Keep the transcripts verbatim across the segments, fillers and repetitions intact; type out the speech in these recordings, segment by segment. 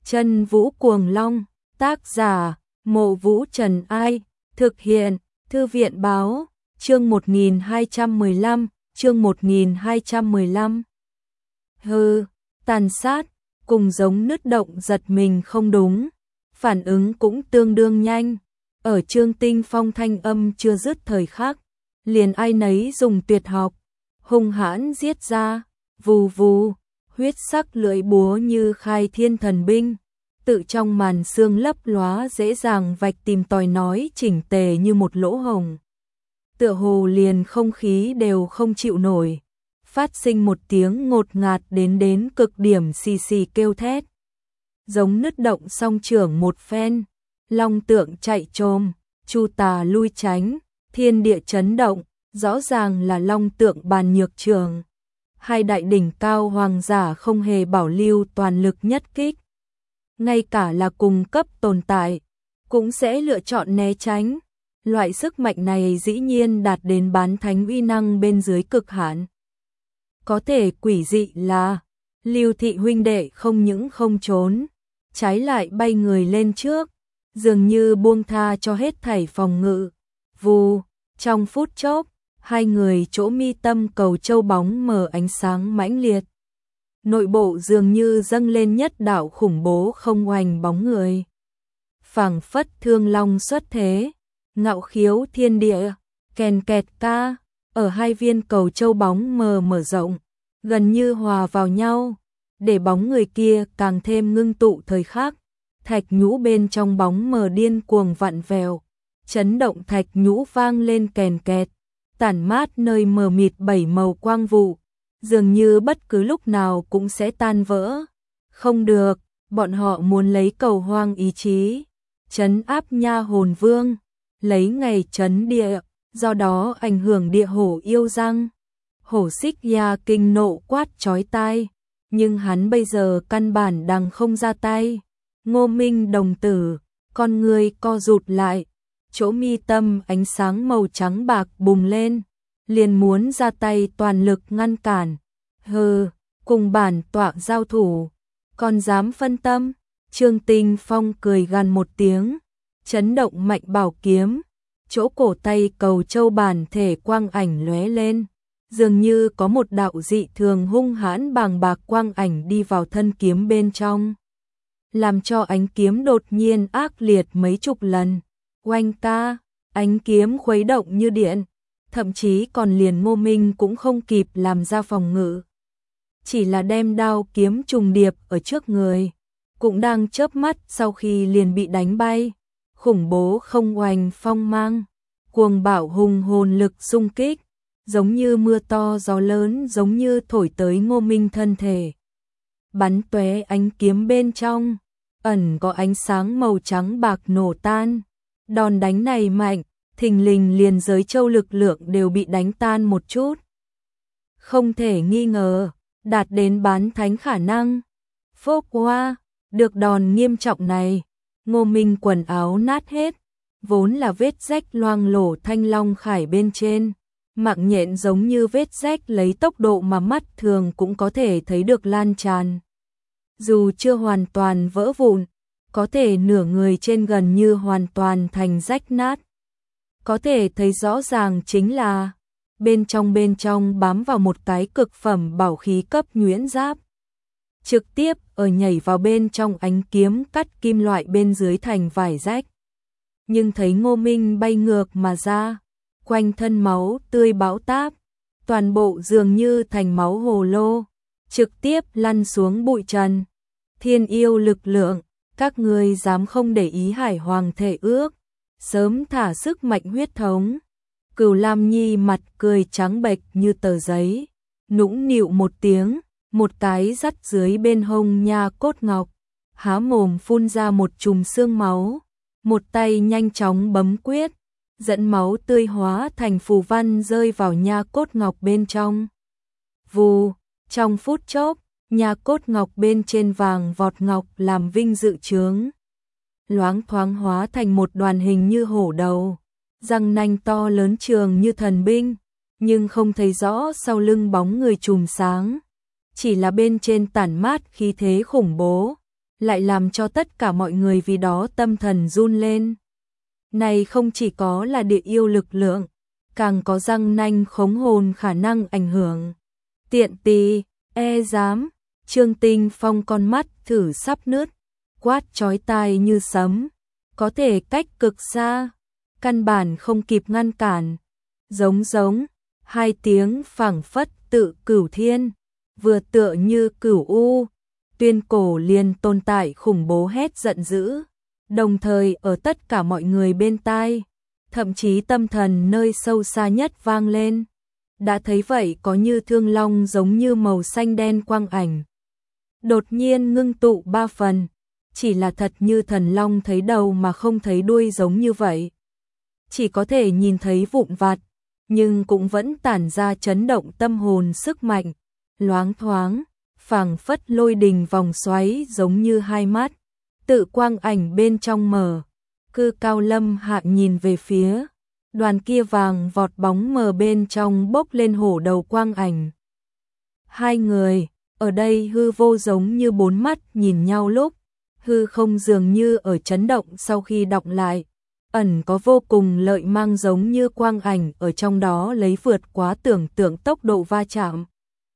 Chân Vũ Cuồng Long, tác giả, Mộ Vũ Trần Ai, thực hiện, Thư viện Báo, chương một nghìn hai trăm mười lăm, chương một nghìn hai trăm mười lăm. Hừ, tàn sát, cùng giống nứt động giật mình không đúng, phản ứng cũng tương đương nhanh. Ở Trương Tinh Phong thanh âm chưa dứt thời khắc, liền ai nấy dùng tuyệt học, hung hãn giết ra, vù vù, huyết sắc lưỡi búa như khai thiên thần binh, tự trong màn sương lấp lóa dễ dàng vạch tìm tòi nói chỉnh tề như một lỗ hổng. Tựa hồ liền không khí đều không chịu nổi, phát sinh một tiếng ngột ngạt đến đến cực điểm xì xì kêu thét. Giống nứt động song trưởng một phen, long tượng chạy trồm, chu tà lui tránh, thiên địa chấn động, rõ ràng là long tượng bàn nhược trường. Hai đại đỉnh cao hoàng giả không hề bảo lưu toàn lực nhất kích. Ngay cả là cùng cấp tồn tại, cũng sẽ lựa chọn né tránh. Loại sức mạnh này dĩ nhiên đạt đến bán thánh uy năng bên dưới cực hạn. Có thể quỷ dị là, Lưu Thị huynh đệ không những không trốn, trái lại bay người lên trước, dường như buông tha cho hết thảy phòng ngự. Vù, trong phút chốc, hai người chỗ mi tâm cầu châu bóng mờ ánh sáng mãnh liệt. Nội bộ dường như dâng lên nhất đạo khủng bố không oanh bóng người. Phảng phất thương long xuất thế, ngạo khiếu thiên địa, kèn kẹt ca, ở hai viên cầu châu bóng mờ mở rộng, gần như hòa vào nhau, để bóng người kia càng thêm ngưng tụ thời khắc. Thạch nhũ bên trong bóng mờ điên cuồng vặn vẹo, chấn động thạch nhũ vang lên kèn kẹt, tản mát nơi mờ mịt bảy màu quang vụ, dường như bất cứ lúc nào cũng sẽ tan vỡ. Không được, bọn họ muốn lấy cầu hoang ý chí, trấn áp nha hồn vương, lấy ngày trấn địa, do đó ảnh hưởng địa hổ yêu răng. Hổ xích ya kinh nộ quát chói tai, nhưng hắn bây giờ căn bản đằng không ra tay. Ngô Minh đồng tử, con người co rụt lại, chỗ mi tâm ánh sáng màu trắng bạc bùng lên, liền muốn ra tay toàn lực ngăn cản. Hừ, cùng bản tọa giao thủ, còn dám phân tâm? Trương Tinh Phong cười gằn một tiếng, chấn động mạnh bảo kiếm, chỗ cổ tay cầu châu bản thể quang ảnh lóe lên, dường như có một đạo dị thường hung hãn bàng bạc quang ảnh đi vào thân kiếm bên trong, làm cho ánh kiếm đột nhiên ác liệt mấy chục lần. Oanh ca, ánh kiếm khuấy động như điện, thậm chí còn liền Ngô Minh cũng không kịp làm ra phòng ngự. Chỉ là đem đao kiếm trùng điệp ở trước người, cũng đang chớp mắt sau khi liền bị đánh bay. Khủng bố không oanh phong mang, cuồng bạo hùng hồn lực xung kích, giống như mưa to gió lớn, giống như thổi tới Ngô Minh thân thể. Bắn tóe ánh kiếm bên trong, ẩn có ánh sáng màu trắng bạc nổ tan. Đòn đánh này mạnh, thình lình liền giới châu lực lượng đều bị đánh tan một chút. Không thể nghi ngờ, đạt đến bán thánh khả năng. Phốc hoa, được đòn nghiêm trọng này, Ngô Minh quần áo nát hết, vốn là vết rách loang lổ thanh long khải bên trên, mạng nhện giống như vết rách lấy tốc độ mà mắt thường cũng có thể thấy được lan tràn. Dù chưa hoàn toàn vỡ vụn, có thể nửa người trên gần như hoàn toàn thành rách nát. Có thể thấy rõ ràng chính là bên trong bên trong bám vào một cái cực phẩm bảo khí cấp nhuyễn giáp. Trực tiếp ở nhảy vào bên trong ánh kiếm cắt kim loại bên dưới thành vải rách. Nhưng thấy Ngô Minh bay ngược mà ra, quanh thân máu tươi bão táp, toàn bộ dường như thành máu hồ lô, trực tiếp lăn xuống bụi trần. Thiên yêu lực lượng, các ngươi dám không để ý Hải Hoàng thể ước, sớm thả sức mạnh huyết thống. Cửu Lam Nhi mặt cười trắng bệch như tờ giấy, nũng nịu một tiếng, một cái dắt dưới bên hông nha cốt ngọc, há mồm phun ra một chùm xương máu, một tay nhanh chóng bấm quyết, dẫn máu tươi hóa thành phù văn rơi vào nha cốt ngọc bên trong. Vù, trong phút chốc, nha cốt ngọc bên trên vàng vọt ngọc làm vinh dự chướng, loáng thoáng hóa thành một đoàn hình như hổ đầu, răng nanh to lớn trường như thần binh, nhưng không thấy rõ sau lưng bóng người chùm sáng, chỉ là bên trên tản mát khí thế khủng bố, lại làm cho tất cả mọi người vì đó tâm thần run lên. Này không chỉ có là địa yêu lực lượng, càng có răng nanh khống hồn khả năng ảnh hưởng. Tiện tì, e dám, Trương Tinh Phong con mắt thử sắp nứt, quát chói tai như sấm, có thể cách cực xa, căn bản không kịp ngăn cản. Giống giống, hai tiếng phảng phất tự cửu thiên, vừa tựa như cửu u, tuyên cổ liền tồn tại khủng bố hét giận dữ, đồng thời ở tất cả mọi người bên tai, thậm chí tâm thần nơi sâu xa nhất vang lên. Đã thấy vậy có như thương long giống như màu xanh đen quang ảnh. Đột nhiên ngưng tụ ba phần, chỉ là thật như thần long thấy đầu mà không thấy đuôi giống như vậy. Chỉ có thể nhìn thấy vụn vặt, nhưng cũng vẫn tản ra chấn động tâm hồn sức mạnh, loáng thoáng, phảng phất lôi đình vòng xoáy giống như hai mắt, tự quang ảnh bên trong mở. Cư Cao Lâm Hạ nhìn về phía đoàn kia vàng vọt bóng mờ bên trong bốc lên hổ đầu quang ảnh. Hai người, ở đây hư vô giống như bốn mắt nhìn nhau lúc, hư không dường như ở chấn động sau khi đọc lại, ẩn có vô cùng lợi mang giống như quang ảnh ở trong đó lấy vượt quá tưởng tượng tốc độ va chạm.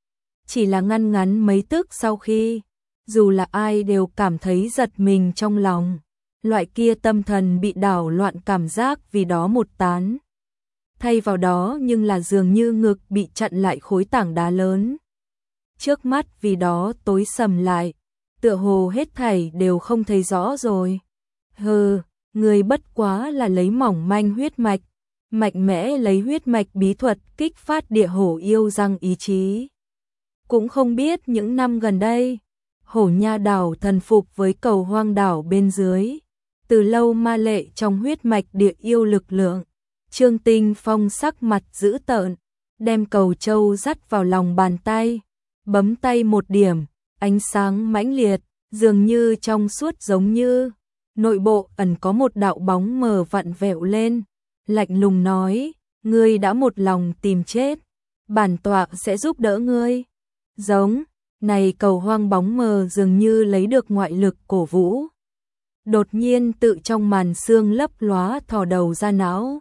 Chỉ là ngăn ngắn mấy tức sau khi, dù là ai đều cảm thấy giật mình trong lòng, loại kia tâm thần bị đảo loạn cảm giác vì đó một tán. Thay vào đó nhưng là dường như ngực bị chặn lại khối tảng đá lớn. Trước mắt vì đó tối sầm lại, tựa hồ hết thảy đều không thấy rõ rồi. Hừ, người bất quá là lấy mỏng manh huyết mạch, mạnh mẽ lấy huyết mạch bí thuật kích phát địa hổ yêu răng ý chí. Cũng không biết những năm gần đây, hổ nha đảo thần phục với cầu hoang đảo bên dưới, từ lâu ma lệ trong huyết mạch địa yêu lực lượng. Trương Tinh Phong sắc mặt dữ tợn, đem cầu châu dắt vào lòng bàn tay, bấm tay một điểm, ánh sáng mãnh liệt, dường như trong suốt giống như, nội bộ ẩn có một đạo bóng mờ vặn vẹo lên, lạnh lùng nói, ngươi đã một lòng tìm chết, bản tọa sẽ giúp đỡ ngươi. Giống, này cầu hoang bóng mờ dường như lấy được ngoại lực cổ vũ. Đột nhiên tự trong màn sương lấp lóa thò đầu ra não.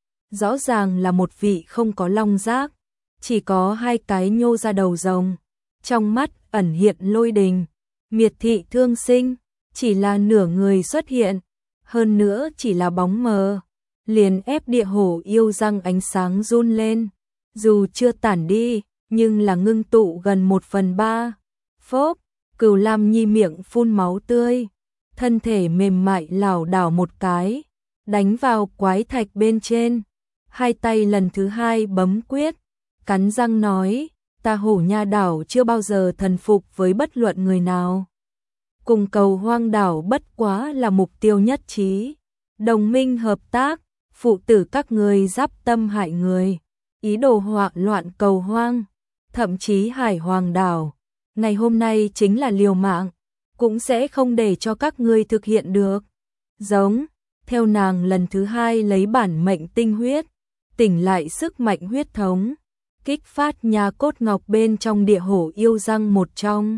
Rõ ràng là một vị không có long giác, chỉ có hai cái nhô ra đầu rồng, trong mắt ẩn hiện lôi đình, miệt thị thương sinh, chỉ là nửa người xuất hiện, hơn nữa chỉ là bóng mờ, liền ép địa hổ yêu răng ánh sáng run lên, dù chưa tản đi, nhưng là ngưng tụ gần một phần ba. Phốp, Cửu Lam Nhi miệng phun máu tươi, thân thể mềm mại lảo đảo một cái, đánh vào quái thạch bên trên, hai tay lần thứ hai bấm quyết, cắn răng nói, ta hổ nha đảo chưa bao giờ thần phục với bất luận người nào. Cùng cầu hoang đảo bất quá là mục tiêu nhất trí, đồng minh hợp tác, phụ tử các người giáp tâm hại người, ý đồ họa loạn cầu hoang, thậm chí hải hoàng đảo. Ngày hôm nay chính là liều mạng, cũng sẽ không để cho các ngươi thực hiện được. Giống, theo nàng lần thứ hai lấy bản mệnh tinh huyết, tỉnh lại sức mạnh huyết thống, kích phát nhà cốt ngọc bên trong địa hổ yêu răng một trong.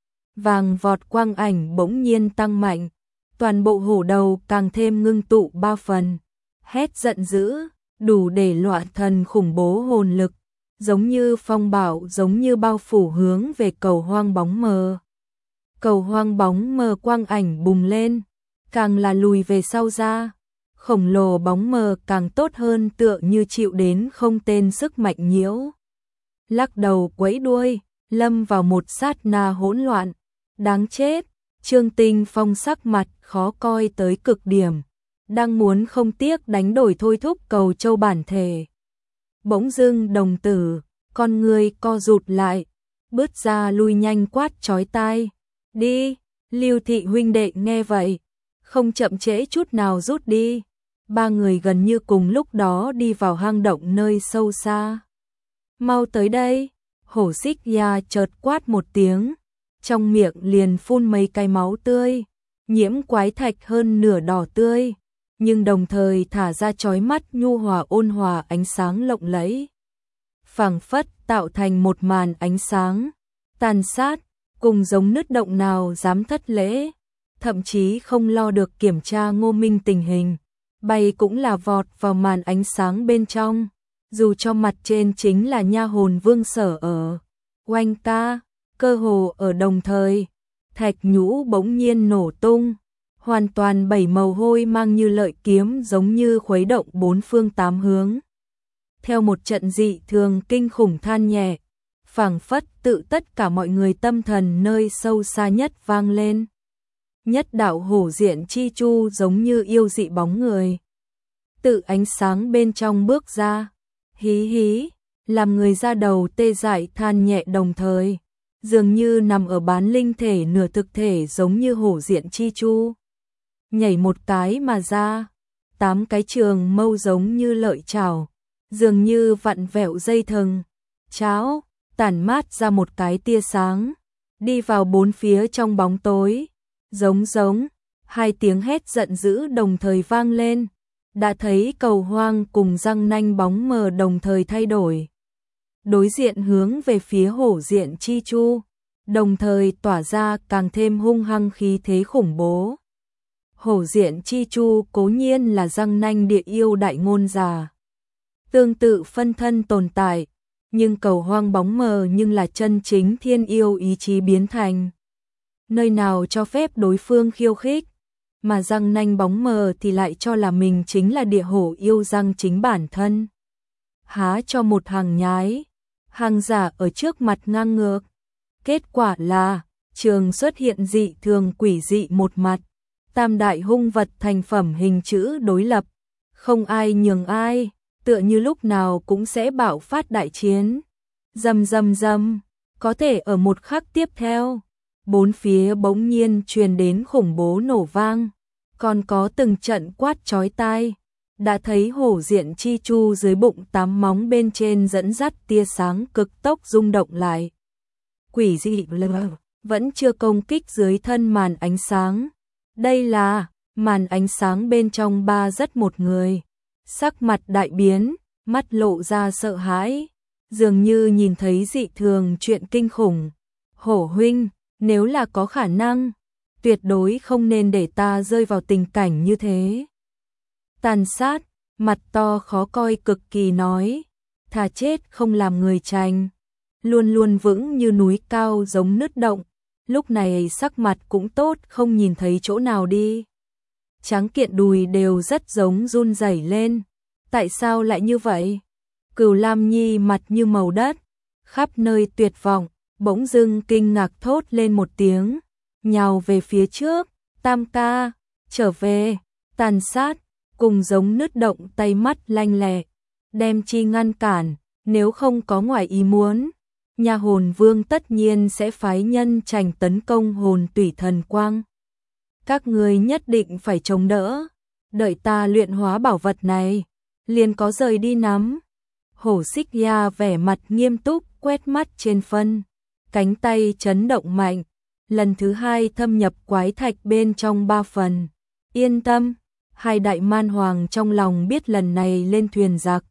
Vàng vọt quang ảnh bỗng nhiên tăng mạnh, toàn bộ hổ đầu càng thêm ngưng tụ ba phần, hét giận dữ, đủ để loạn thần khủng bố hồn lực, giống như phong bạo giống như bao phủ hướng về cầu hoang bóng mờ. Cầu hoang bóng mờ quang ảnh bùng lên, càng là lùi về sau ra, khổng lồ bóng mờ càng tốt hơn tựa như chịu đến không tên sức mạnh nhiễu. Lắc đầu quấy đuôi, lâm vào một sát na hỗn loạn, đáng chết, Trương Tinh Phong sắc mặt khó coi tới cực điểm, đang muốn không tiếc đánh đổi thôi thúc cầu châu bản thể. Bỗng dưng đồng tử, con người co rụt lại, bước ra lui nhanh quát chói tai. Đi, Lưu Thị huynh đệ nghe vậy, không chậm trễ chút nào rút đi. Ba người gần như cùng lúc đó đi vào hang động nơi sâu xa. Mau tới đây, hổ xích ya chợt quát một tiếng, trong miệng liền phun mấy cái máu tươi, nhiễm quái thạch hơn nửa đỏ tươi, nhưng đồng thời thả ra chói mắt nhu hòa ôn hòa ánh sáng lộng lẫy. Phảng phất tạo thành một màn ánh sáng, tàn sát, cùng giống nứt động nào dám thất lễ, thậm chí không lo được kiểm tra Ngô Minh tình hình, bay cũng là vọt vào màn ánh sáng bên trong, dù cho mặt trên chính là nha hồn Vương Sở ở. Oanh ca, cơ hồ ở đồng thời, thạch nhũ bỗng nhiên nổ tung, hoàn toàn bảy màu hôi mang như lợi kiếm giống như khuấy động bốn phương tám hướng. Theo một trận dị thường kinh khủng than nhẹ, phảng phất tự tất cả mọi người tâm thần nơi sâu xa nhất vang lên. Nhất đạo hổ diện chi chu giống như yêu dị bóng người. Tự ánh sáng bên trong bước ra, hí hí, làm người ra đầu tê dại than nhẹ đồng thời, dường như nằm ở bán linh thể nửa thực thể giống như hổ diện chi chu. Nhảy một cái mà ra, tám cái trường mâu giống như lợi chảo, dường như vặn vẹo dây thừng, cháo, tản mát ra một cái tia sáng, đi vào bốn phía trong bóng tối, giống giống, hai tiếng hét giận dữ đồng thời vang lên, đã thấy cầu hoang cùng răng nanh bóng mờ đồng thời thay đổi. Đối diện hướng về phía hổ diện chi chu, đồng thời tỏa ra càng thêm hung hăng khí thế khủng bố. Hổ diện chi chu cố nhiên là răng nanh địa yêu đại ngôn giả, tương tự phân thân tồn tại, nhưng cầu hoang bóng mờ nhưng là chân chính thiên yêu ý chí biến thành. Nơi nào cho phép đối phương khiêu khích, mà răng nanh bóng mờ thì lại cho là mình chính là địa hổ yêu răng chính bản thân. Há cho một hàng nhái, hàng giả ở trước mặt ngang ngược. Kết quả là, trường xuất hiện dị thường quỷ dị một mặt, tam đại hung vật thành phẩm hình chữ đối lập, không ai nhường ai, tựa như lúc nào cũng sẽ bạo phát đại chiến. Rầm rầm rầm, có thể ở một khắc tiếp theo, bốn phía bỗng nhiên truyền đến khủng bố nổ vang, còn có từng trận quát chói tai, đã thấy hổ diện chi chu dưới bụng tám móng bên trên dẫn dắt tia sáng cực tốc rung động lại. Quỷ dị vẫn chưa công kích dưới thân màn ánh sáng. Đây là màn ánh sáng bên trong ba rất một người, sắc mặt đại biến, mắt lộ ra sợ hãi, dường như nhìn thấy dị thường chuyện kinh khủng. Hổ huynh, nếu là có khả năng, tuyệt đối không nên để ta rơi vào tình cảnh như thế. Tàn sát, mặt to khó coi cực kỳ nói, thà chết không làm người tranh, luôn luôn vững như núi cao giống nứt động, lúc này sắc mặt cũng tốt không nhìn thấy chỗ nào đi. Tráng kiện đùi đều rất giống run rẩy lên, tại sao lại như vậy? Cửu Lam Nhi mặt như màu đất, khắp nơi tuyệt vọng, bỗng dưng kinh ngạc thốt lên một tiếng, nhào về phía trước, Tam ca, trở về, tàn sát, cùng giống nứt động tay mắt lanh lẹ, đem chi ngăn cản, nếu không có ngoài ý muốn, nhà hồn vương tất nhiên sẽ phái nhân trành tấn công hồn tủy thần quang. Các người nhất định phải chống đỡ, đợi ta luyện hóa bảo vật này, liền có rời đi nắm. Hổ Xích Ya vẻ mặt nghiêm túc quét mắt trên phân, cánh tay chấn động mạnh, lần thứ hai thâm nhập quái thạch bên trong ba phần. Yên tâm, hai đại man hoàng trong lòng biết lần này lên thuyền giặc,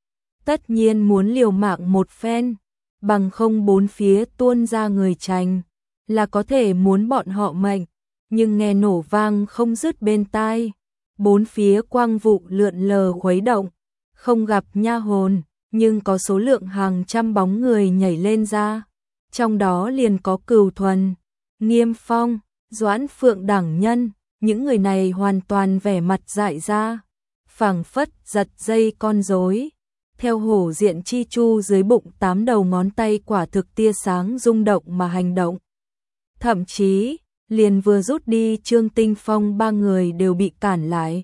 tất nhiên muốn liều mạng một phen, bằng không bốn phía tuôn ra người tranh, là có thể muốn bọn họ mệnh, nhưng nghe nổ vang không dứt bên tai, bốn phía quang vụ lượn lờ khuấy động, không gặp nha hồn, nhưng có số lượng hàng trăm bóng người nhảy lên ra, trong đó liền có Cửu Thuần, Nghiêm Phong, Doãn Phượng đẳng nhân, những người này hoàn toàn vẻ mặt dại ra, phảng phất giật dây con rối. Theo hổ diện chi chu dưới bụng tám đầu ngón tay quả thực tia sáng rung động mà hành động. Thậm chí, liền vừa rút đi Trương Tinh Phong ba người đều bị cản lại.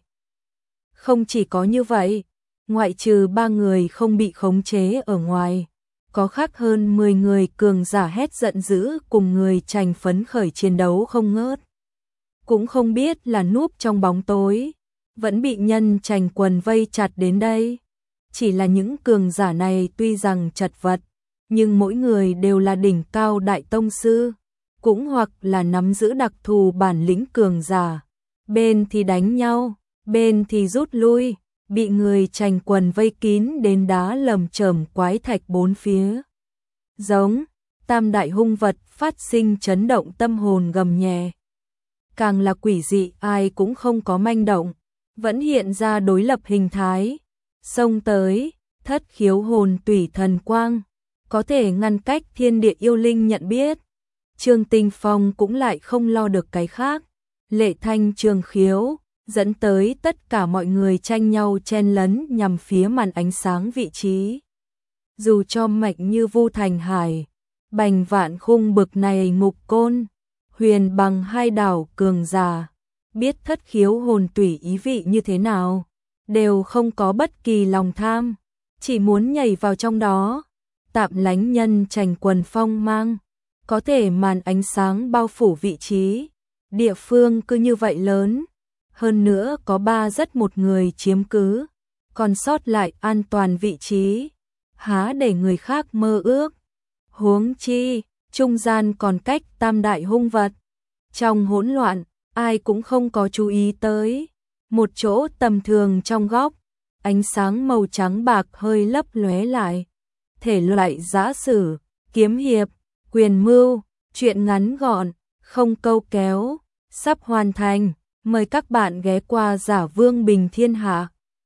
Không chỉ có như vậy, ngoại trừ ba người không bị khống chế ở ngoài, có khác hơn mười người cường giả hét giận dữ cùng người tranh phấn khởi chiến đấu không ngớt. Cũng không biết là núp trong bóng tối, vẫn bị nhân tranh quần vây chặt đến đây. Chỉ là những cường giả này tuy rằng chật vật, nhưng mỗi người đều là đỉnh cao đại tông sư, cũng hoặc là nắm giữ đặc thù bản lĩnh cường giả. Bên thì đánh nhau, bên thì rút lui, bị người tranh quần vây kín đến đá lầm chởm quái thạch bốn phía. Giống, tam đại hung vật phát sinh chấn động tâm hồn gầm nhẹ. càng là quỷ dị ai cũng không có manh động, vẫn hiện ra đối lập hình thái. Xông tới, thất khiếu hồn tủy thần quang, có thể ngăn cách thiên địa yêu linh nhận biết. Trương Tinh Phong cũng lại không lo được cái khác, lệ thanh trường khiếu, dẫn tới tất cả mọi người tranh nhau chen lấn nhằm phía màn ánh sáng vị trí. Dù cho mạnh như Vu Thành Hải, Bành Vạn Khung bực này ngục côn, huyền bằng hai đảo cường giả, biết thất khiếu hồn tủy ý vị như thế nào, đều không có bất kỳ lòng tham, chỉ muốn nhảy vào trong đó. Tạm lánh nhân trành quần phong mang, có thể màn ánh sáng bao phủ vị trí, địa phương cứ như vậy lớn, hơn nữa có ba rất một người chiếm cứ, còn sót lại an toàn vị trí, há để người khác mơ ước. Huống chi, trung gian còn cách tam đại hung vật. Trong hỗn loạn, ai cũng không có chú ý tới. Một chỗ tầm thường trong góc, ánh sáng màu trắng bạc hơi lấp lóe lại. Thể loại giã sử, kiếm hiệp, quyền mưu, truyện ngắn gọn, không câu kéo, sắp hoàn thành. Mời các bạn ghé qua Giả Vương Bình Thiên Hạ.